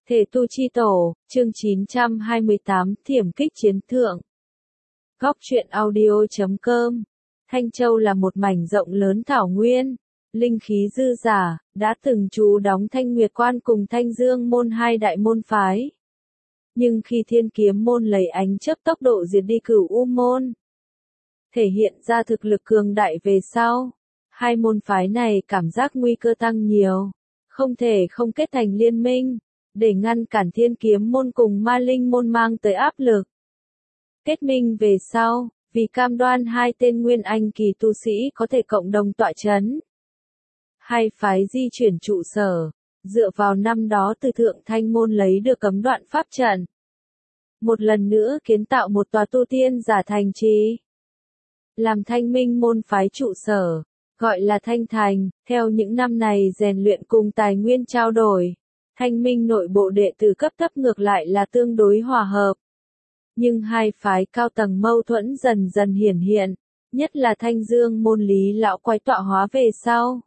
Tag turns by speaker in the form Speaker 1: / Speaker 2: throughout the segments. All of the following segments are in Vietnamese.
Speaker 1: Thể tu chi tổ, chương 928, Thiểm kích chiến thượng. Góc truyện audio.com. Thanh Châu là một mảnh rộng lớn thảo nguyên, linh khí dư dả, đã từng trú đóng Thanh Nguyệt Quan cùng Thanh Dương môn hai đại môn phái. Nhưng khi Thiên Kiếm môn lấy ánh chớp tốc độ diệt đi Cửu U môn, thể hiện ra thực lực cường đại về sau, hai môn phái này cảm giác nguy cơ tăng nhiều, không thể không kết thành liên minh, để ngăn cản Thiên Kiếm môn cùng Ma Linh môn mang tới áp lực. Kết minh về sau, vì cam đoan hai tên nguyên anh kỳ tu sĩ có thể cộng đồng tọa chấn. Hai phái di chuyển trụ sở, dựa vào năm đó từ Thượng Thanh môn lấy được cấm đoạn pháp trận. Một lần nữa kiến tạo một tòa tu tiên giả thành trì. Làm Thanh Minh môn phái trụ sở, gọi là Thanh Thành, theo những năm này rèn luyện cùng tài nguyên trao đổi. Thanh Minh nội bộ đệ tử cấp thấp ngược lại là tương đối hòa hợp. Nhưng hai phái cao tầng mâu thuẫn dần dần hiển hiện, nhất là Thanh Dương môn Lý lão quái tọa hóa về sau.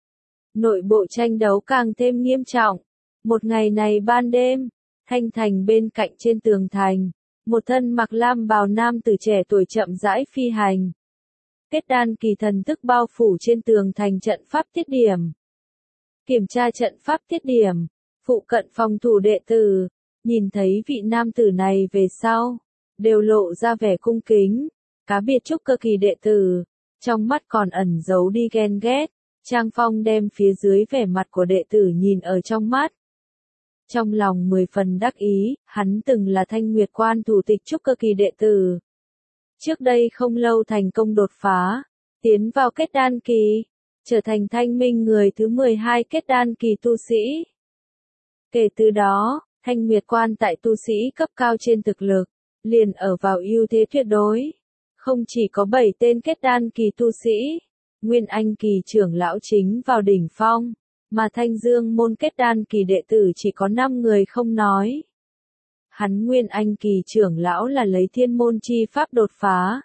Speaker 1: Nội bộ tranh đấu càng thêm nghiêm trọng. Một ngày này ban đêm, Thanh Thành bên cạnh trên tường thành, một thân mặc lam bào nam tử trẻ tuổi chậm rãi phi hành. Kết đan kỳ thần thức bao phủ trên tường thành trận pháp tiết điểm. Kiểm tra trận pháp tiết điểm, phụ cận phòng thủ đệ tử, nhìn thấy vị nam tử này về sau, đều lộ ra vẻ cung kính, cá biệt trúc cơ kỳ đệ tử, trong mắt còn ẩn giấu đi ghen ghét. Trang Phong đem phía dưới vẻ mặt của đệ tử nhìn ở trong mắt. Trong lòng 10 phần đắc ý, hắn từng là Thanh Nguyệt Quan thủ tịch trúc cơ kỳ đệ tử. Trước đây không lâu thành công đột phá, tiến vào kết đan kỳ, trở thành Thanh Minh người thứ 12 kết đan kỳ tu sĩ. Kể từ đó, Thanh Nguyệt Quan tại tu sĩ cấp cao trên thực lực, liền ở vào ưu thế tuyệt đối. Không chỉ có 7 tên kết đan kỳ tu sĩ, Nguyên Anh kỳ trưởng lão chính vào đỉnh phong, mà Thanh Dương môn kết đan kỳ đệ tử chỉ có 5 người không nói. Hắn Nguyên Anh kỳ trưởng lão là lấy thiên môn chi pháp đột phá.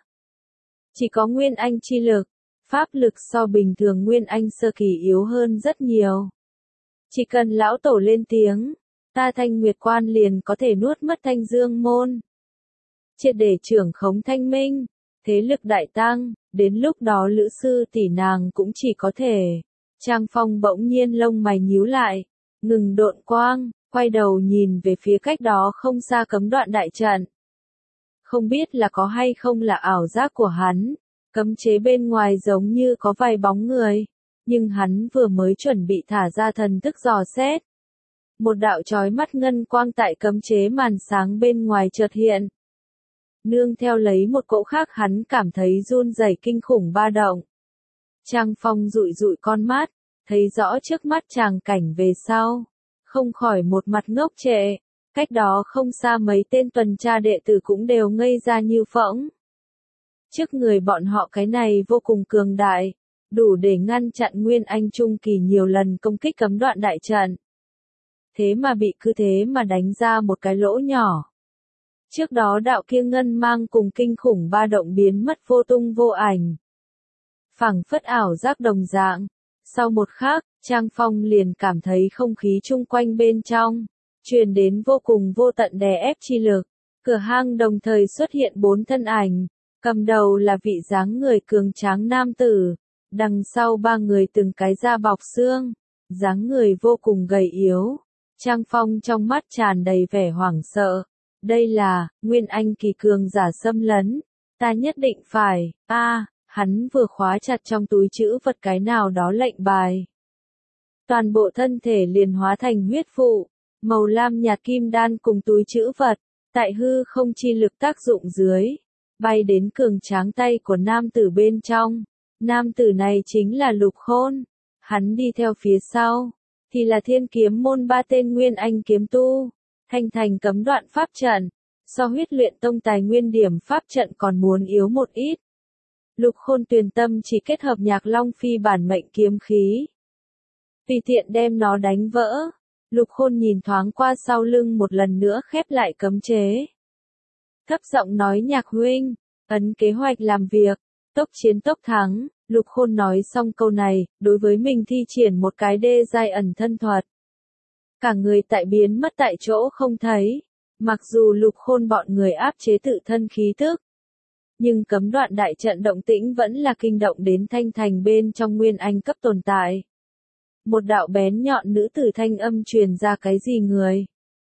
Speaker 1: Chỉ có Nguyên Anh chi lực, pháp lực so bình thường Nguyên Anh sơ kỳ yếu hơn rất nhiều. Chỉ cần lão tổ lên tiếng, ta Thanh Nguyệt Quan liền có thể nuốt mất Thanh Dương môn. Triệt để trưởng khống Thanh Minh, thế lực đại tăng, đến lúc đó Lữ sư tỷ nàng cũng chỉ có thể. Trang Phong bỗng nhiên lông mày nhíu lại, ngừng độn quang, quay đầu nhìn về phía cách đó không xa cấm đoạn đại trận. Không biết là có hay không là ảo giác của hắn, cấm chế bên ngoài giống như có vài bóng người, nhưng hắn vừa mới chuẩn bị thả ra thần thức dò xét. Một đạo chói mắt ngân quang tại cấm chế màn sáng bên ngoài chợt hiện. Nương theo lấy một cỗ khác hắn cảm thấy run rẩy kinh khủng ba động. Trang Phong dụi dụi con mắt, thấy rõ trước mắt tràng cảnh về sau, không khỏi một mặt ngốc trệ, cách đó không xa mấy tên tuần tra đệ tử cũng đều ngây ra như phỗng. Trước người bọn họ cái này vô cùng cường đại, đủ để ngăn chặn Nguyên Anh trung kỳ nhiều lần công kích cấm đoạn đại trận. Thế mà bị cứ thế mà đánh ra một cái lỗ nhỏ. Trước đó đạo kia ngân mang cùng kinh khủng ba động biến mất vô tung vô ảnh. Phảng phất ảo giác đồng dạng. Sau một khắc, Trang Phong liền cảm thấy không khí chung quanh bên trong, truyền đến vô cùng vô tận đè ép chi lực. Cửa hang đồng thời xuất hiện 4 thân ảnh, cầm đầu là vị dáng người cường tráng nam tử, đằng sau 3 người từng cái da bọc xương, dáng người vô cùng gầy yếu. Trang Phong trong mắt tràn đầy vẻ hoảng sợ. Đây là, Nguyên Anh kỳ cường giả xâm lấn. Ta nhất định phải, hắn vừa khóa chặt trong túi trữ vật cái nào đó lệnh bài. Toàn bộ thân thể liền hóa thành huyết vụ, màu lam nhạt kim đan cùng túi trữ vật, tại hư không chi lực tác dụng dưới, bay đến cường tráng tay của nam tử bên trong. Nam tử này chính là Lục Khôn. Hắn đi theo phía sau, thì là Thiên Kiếm môn 3 tên Nguyên Anh kiếm tu. Thanh thành cấm đoạn pháp trận, so huyết luyện tông tài nguyên điểm pháp trận còn muốn yếu một ít. Lục Khôn tuyền tâm chỉ kết hợp Nhạc Long Phi bản mệnh kiếm khí. Tùy tiện đem nó đánh vỡ. Lục Khôn nhìn thoáng qua sau lưng một lần nữa khép lại cấm chế. Thấp giọng nói Nhạc huynh, ấn kế hoạch làm việc, tốc chiến tốc thắng. Lục Khôn nói xong câu này, đối với mình thi triển một cái đê giai ẩn thân thuật. cả người tại biến mất tại chỗ không thấy. Mặc dù Lục Khôn bọn người áp chế tự thân khí tức, nhưng cấm đoạn đại trận động tĩnh vẫn là kinh động đến Thanh Thành bên trong nguyên anh cấp tồn tại. Một đạo bén nhọn nữ tử thanh âm truyền ra cái gì người?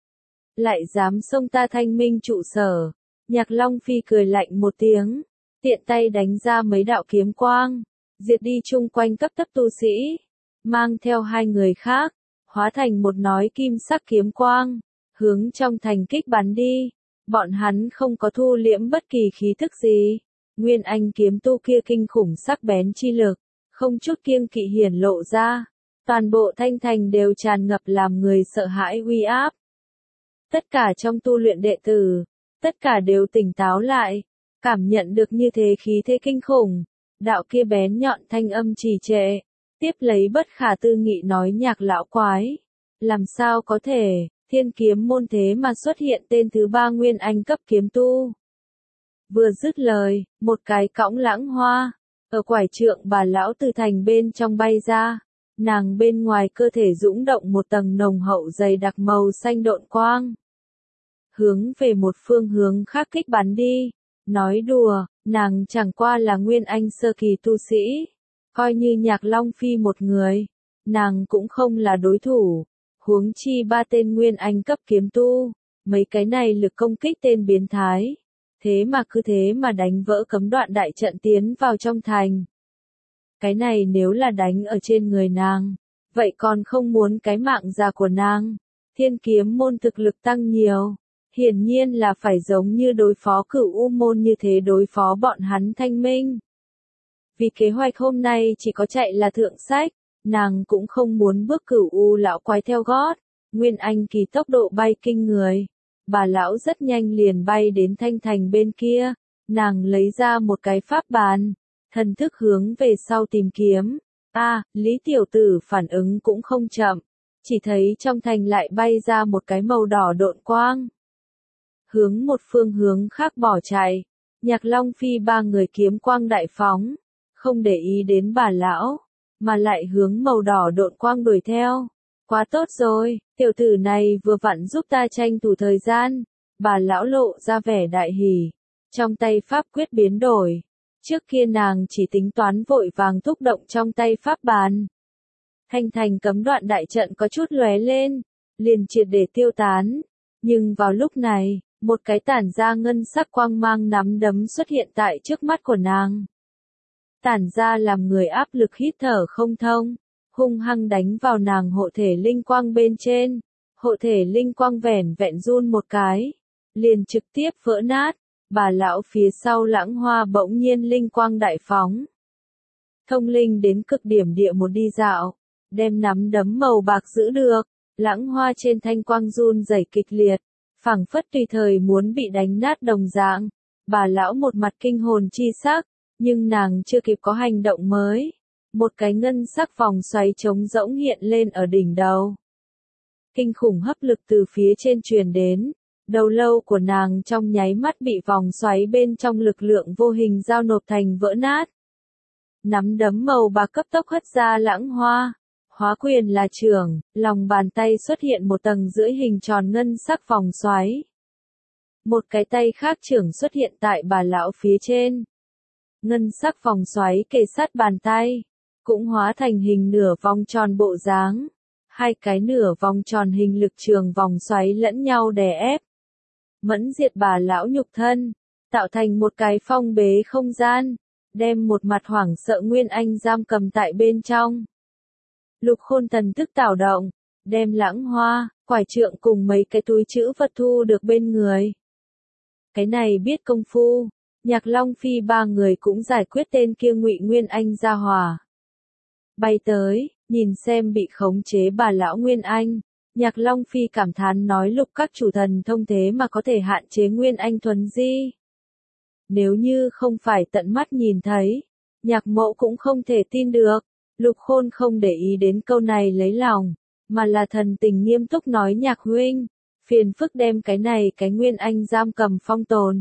Speaker 1: Lại dám xông ta Thanh Minh trụ sở. Nhạc Long Phi cười lạnh một tiếng, tiện tay đánh ra mấy đạo kiếm quang, diệt đi chung quanh cấp thấp tu sĩ, mang theo hai người khác, hóa thành một nói kim sắc kiếm quang, hướng trong thành kích bắn đi. Bọn hắn không có thu liễm bất kỳ khí thức gì. Nguyên anh kiếm tu kia kinh khủng sắc bén chi lực, không chút kiêng kỵ hiển lộ ra. Toàn bộ Thanh Thành đều tràn ngập làm người sợ hãi uy áp. Tất cả trong tu luyện đệ tử, tất cả đều tỉnh táo lại, cảm nhận được như thế khí thế kinh khủng. Đạo kia bén nhọn thanh âm trì trệ, tiếp lấy bất khả tư nghị nói Nhạc lão quái. Làm sao có thể, Thiên Kiếm môn thế mà xuất hiện tên thứ 3 nguyên anh cấp kiếm tu. Vừa dứt lời, một cái cõng lãng hoa, ở quải trượng bà lão từ thành bên trong bay ra. Nàng bên ngoài cơ thể dũng động một tầng nồng hậu dày đặc màu xanh độn quang. Hướng về một phương hướng khác kích bắn đi. Nói đùa, nàng chẳng qua là nguyên anh sơ kỳ tu sĩ. Coi như Nhạc Long Phi một người, nàng cũng không là đối thủ. Huống chi 3 tên nguyên anh cấp kiếm tu, mấy cái này lực công kích tên biến thái. Thế mà đánh vỡ cấm đoạn đại trận tiến vào trong thành. Cái này nếu là đánh ở trên người nàng, vậy còn không muốn cái mạng già của nàng. Thiên Kiếm môn thực lực tăng nhiều, hiển nhiên là phải giống như đối phó Cửu U môn như thế đối phó bọn hắn Thanh Minh. Vì kế hoạch hôm nay chỉ có chạy là thượng sách, nàng cũng không muốn bước Cửu U lão quái theo gót. Nguyên anh kỳ tốc độ bay kinh người, bà lão rất nhanh liền bay đến Thanh Thành bên kia, nàng lấy ra một cái pháp bàn, thần thức hướng về sau tìm kiếm. Lý tiểu tử phản ứng cũng không chậm, chỉ thấy trong thành lại bay ra một cái màu đỏ độn quang. Hướng một phương hướng khác bỏ chạy, Nhạc Long Phi 3 người kiếm quang đại phóng, không để ý đến bà lão, mà lại hướng màu đỏ độn quang đuổi theo. Quá tốt rồi, tiểu tử này vừa vặn giúp ta tranh thủ thời gian. Bà lão lộ ra vẻ đại hỉ, trong tay pháp quyết biến đổi. Trước kia nàng chỉ tính toán vội vàng thúc động trong tay pháp bàn. Thanh Thành cấm đoạn đại trận có chút lóe lên, liền triệt để tiêu tán. Nhưng vào lúc này, một cái tản ra ngân sắc quang mang nắm đấm xuất hiện tại trước mắt của nàng. Tản ra làm người áp lực hít thở không thông, hung hăng đánh vào nàng hộ thể linh quang bên trên. Hộ thể linh quang vẻn vẹn run một cái, liền trực tiếp vỡ nát. Bà lão phía sau lãng hoa bỗng nhiên linh quang đại phóng. Thông linh đến cực điểm địa một đi dạo, đem nắm đấm màu bạc giữ được. Lãng hoa trên thanh quang run rẩy kịch liệt, phảng phất tùy thời muốn bị đánh nát đồng dạng. Bà lão một mặt kinh hồn chi sắc, nhưng nàng chưa kịp có hành động mới. Một cái ngân sắc vòng xoáy trống rỗng hiện lên ở đỉnh đầu. Kinh khủng hấp lực từ phía trên truyền đến. Đầu lâu của nàng trong nháy mắt bị vòng xoáy bên trong lực lượng vô hình giao nộp thành vỡ nát. Nắm đấm màu bạc cấp tốc hất ra lãng hoa. Hóa quyền là trưởng, lòng bàn tay xuất hiện một tầng rưỡi hình tròn ngân sắc vòng xoáy. Một cái tay khác trưởng xuất hiện tại bà lão phía trên. Ngân sắc vòng xoáy kề sát bàn tay, cũng hóa thành hình nửa vòng tròn bộ dáng. Hai cái nửa vòng tròn hình lực trường vòng xoáy lẫn nhau đè ép. Mẫn diệt bà lão nhục thân, tạo thành một cái phong bế không gian, đem một mặt hoảng sợ Nguyên Anh giam cầm tại bên trong. Lục Khôn thần thức tảo động, đem lãng hoa, quải trượng cùng mấy cái túi trữ vật thu được bên người. Cái này biết công phu, Nhạc Long Phi 3 người cũng giải quyết tên kia Ngụy Nguyên Anh ra hòa. Bay tới, nhìn xem bị khống chế bà lão Nguyên Anh. Nhạc Long Phi cảm thán nói Lục các chủ thần thông thế mà có thể hạn chế Nguyên Anh thuần di. Nếu như không phải tận mắt nhìn thấy, Nhạc Mẫu cũng không thể tin được. Lục Khôn không để ý đến câu này lấy lòng, mà là thần tình nghiêm túc nói Nhạc huynh, phiền phức đem cái này cái Nguyên Anh giam cầm phong tồn.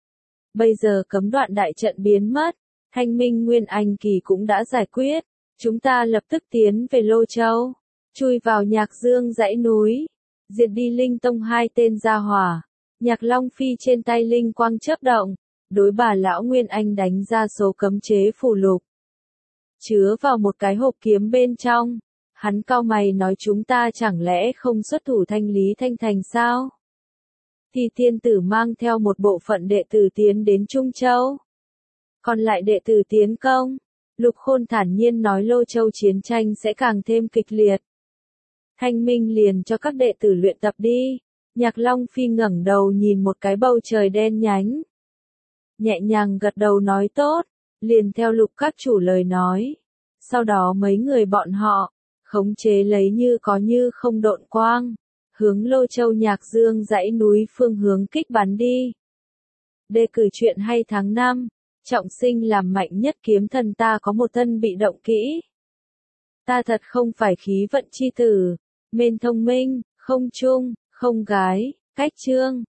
Speaker 1: Bây giờ cấm đoạn đại trận biến mất, Thanh Minh Nguyên Anh kỳ cũng đã giải quyết, chúng ta lập tức tiến về Lô Châu. chui vào Nhạc Dương dãy núi, diệt đi Linh Tông hai tên gia hỏa. Nhạc Long Phi trên tay linh quang chớp động, đối bà lão Nguyên Anh đánh ra số cấm chế phù lục, chứa vào một cái hộp kiếm bên trong. Hắn cau mày nói chúng ta chẳng lẽ không xuất thủ thanh lý Thanh Thành sao? Thì tiên tử mang theo một bộ phận đệ tử tiến đến Trung Châu. Còn lại đệ tử tiến công. Lục Khôn thản nhiên nói Lô Châu chiến tranh sẽ càng thêm kịch liệt. Thanh Minh liền cho các đệ tử luyện tập đi. Nhạc Long Phi ngẩng đầu nhìn một cái bầu trời đen nhánh. Nhẹ nhàng gật đầu nói tốt, liền theo Lục các chủ lời nói. Sau đó mấy người bọn họ, khống chế lấy như có như không độn quang, hướng Lô Châu Nhạc Dương dãy núi phương hướng kích bắn đi. Đề cử truyện hay tháng 5, trọng sinh làm mạnh nhất kiếm thần ta có một thân bị động kỹ. Ta thật không phải khí vận chi tử, mên thông minh, không trung, không gái, cách chương.